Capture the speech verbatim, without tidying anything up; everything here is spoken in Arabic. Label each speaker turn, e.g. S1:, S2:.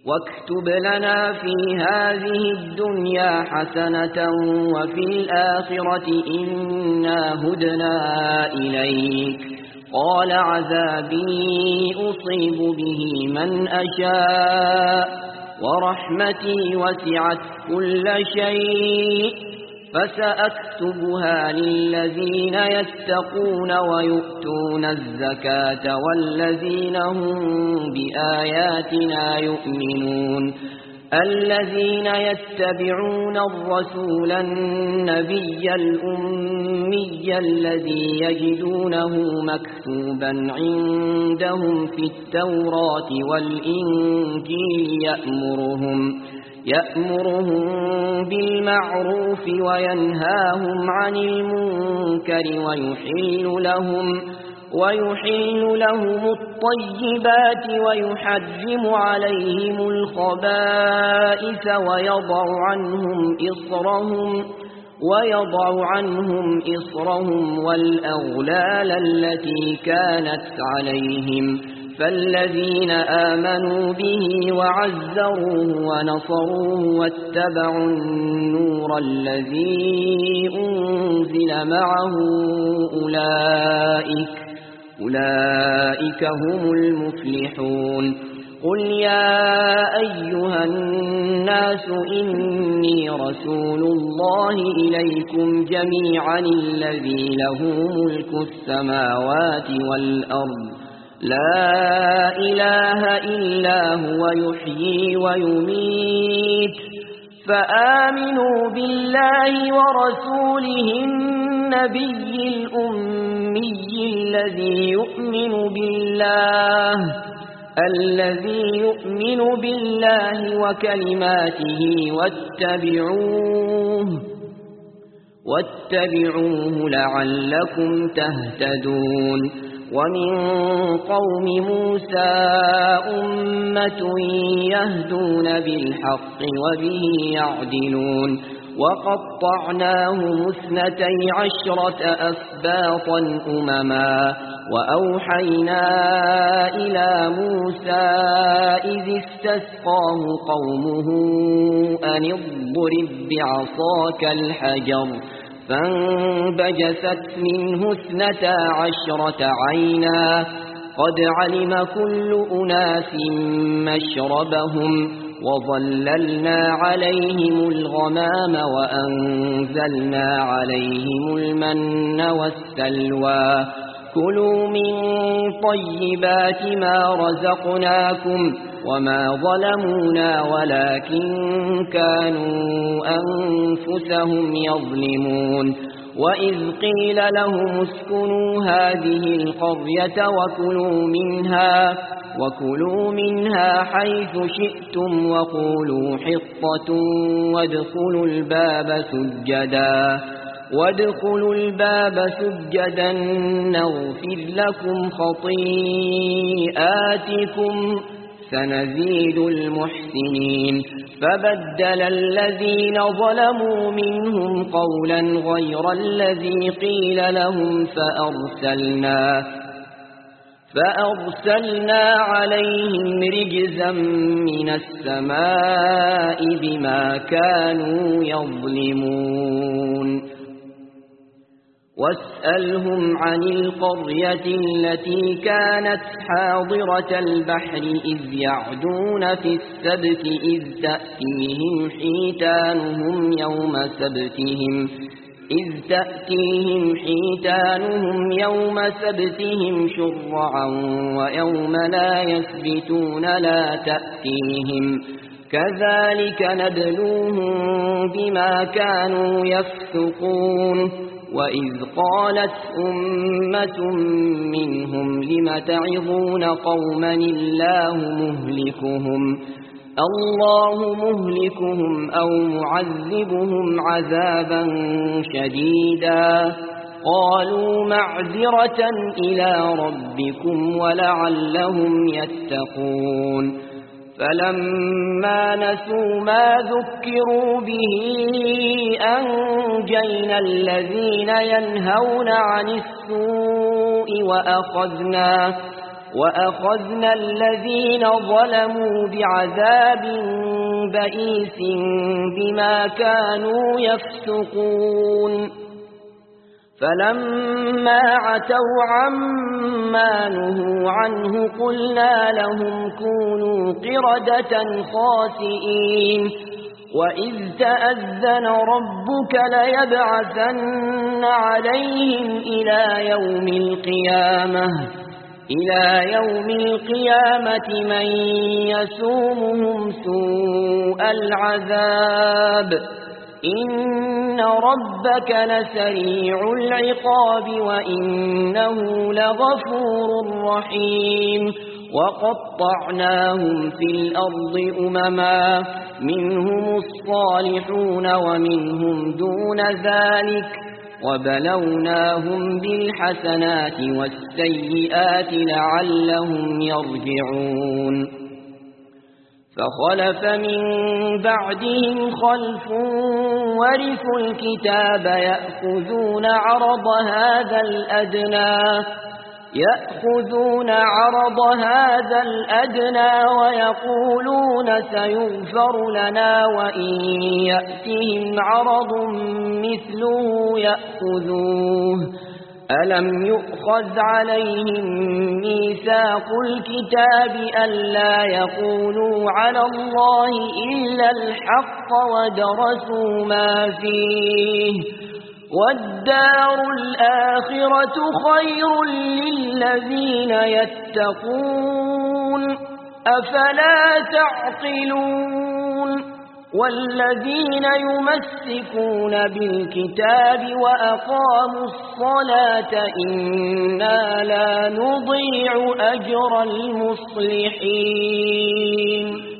S1: واكتب لنا في هذه الدنيا حسنة وفي الآخرة إنا هدنا إليك. قال عذابي أصيب به من أشاء ورحمتي وسعت كل شيء فسأكتبها للذين يتقون ويؤتون الزكاة والذين هم بآياتنا يؤمنون. الذين يتبعون الرسول النبي الأمي الذي يجدونه مكتوبا عندهم في التوراة والإنجيل يأمرهم يأمرهم بالمعروف وينهاهم عن المنكر ويحل لهم ويحل لهم الطيبات ويحرم عليهم الخبائث ويضع عنهم إصرهم ويضع عنهم إصرهم والأغلال التي كانت عليهم. فالذين آمنوا به وعزروه ونصروه واتبعوا النور الذي أنزل معه أولئك أولئك هم المفلحون. قل يا أيها الناس إني رسول الله إليكم جميعا الذي له ملك السماوات والأرض لا إله إلا هو يحيي ويميت فآمنوا بالله ورسوله النبي الأمي الذي يؤمن بالله الذي يؤمن بالله وكلماته واتبعوه واتبعوه لعلكم تهتدون. ومن قوم موسى أمة يهدون بالحق وبه يعدلون. وقطعناهم اثنتي عشرة أسباطا أمما وأوحينا إلى موسى إذ استسقاه قومه أن اضرب بعصاك الحجر فانبجست منه اثنتا عشرة عينا قد علم كل أناس مشربهم وظللنا عليهم الغمام وأنزلنا عليهم المن والسلوى كلوا من طيبات ما رزقناكم وما ظلمونا ولكن كانوا أنفسهم يظلمون. وإذ قيل لهم اسكنوا هذه القرية وكلوا منها وكلوا منها حيث شئتم وقولوا حطة وادخلوا الباب سجدا وادخلوا الباب سجدا نغفر لكم خطيئاتكم سنزيد المحسنين. فبدل الذين ظلموا منهم قولا غير الذي قيل لهم فأرسلنا فأرسلنا عليهم رجزا من السماء بما كانوا يظلمون. واسألهم عن القرية التي كانت حاضرة البحر إذ يعدون في السبت إذ تأتيهم حيتانهم يوم سبتهم إذ تأتيهم حيتانهم يوم سبتهم شرعا ويوم لا يسبتون لا تأتيهم كذلك نبلوهم بما كانوا يفسقون. وإذ قالت أمة منهم لم تعظون قوما الله مهلكهم الله مهلكهم أو معذبهم عذابا شديدا قالوا معذرة إلى ربكم ولعلهم يتقون. فلما نسوا ما ذكروا به أنجينا الذين ينهون عن السوء وأخذنا وأخذنا الذين ظلموا بعذاب بئيس بما كانوا يفسقون فلما عتوا عما نهوا عنه قلنا لهم كونوا قردة خاسئين وإذ تأذن ربك ليبعثن عليهم إلى يوم القيامة إلى يوم القيامة من يسومهم سوء العذاب إن ربك لسريع العقاب وإنه لغفور رحيم وقطعناهم في الأرض أمما منهم الصالحون ومنهم دون ذلك وبلوناهم بالحسنات والسيئات لعلهم يرجعون فخلف من بعدهم خلف ورثوا الكتاب يأخذون عرض هذا الأدنى يأخذون عرض هذا الأدنى ويقولون سيغفر لنا وإن يأتهم عرض مثله يأخذوه ألم يؤخذ عليهم ميثاق الكتاب ألا يقولوا على الله إلا الحق ودرسوا ما فيه والدار الآخرة خير للذين يتقون أفلا تعقلون والذين يمسكون بالكتاب وأقاموا الصلاة إنا لا نضيع أجر المصلحين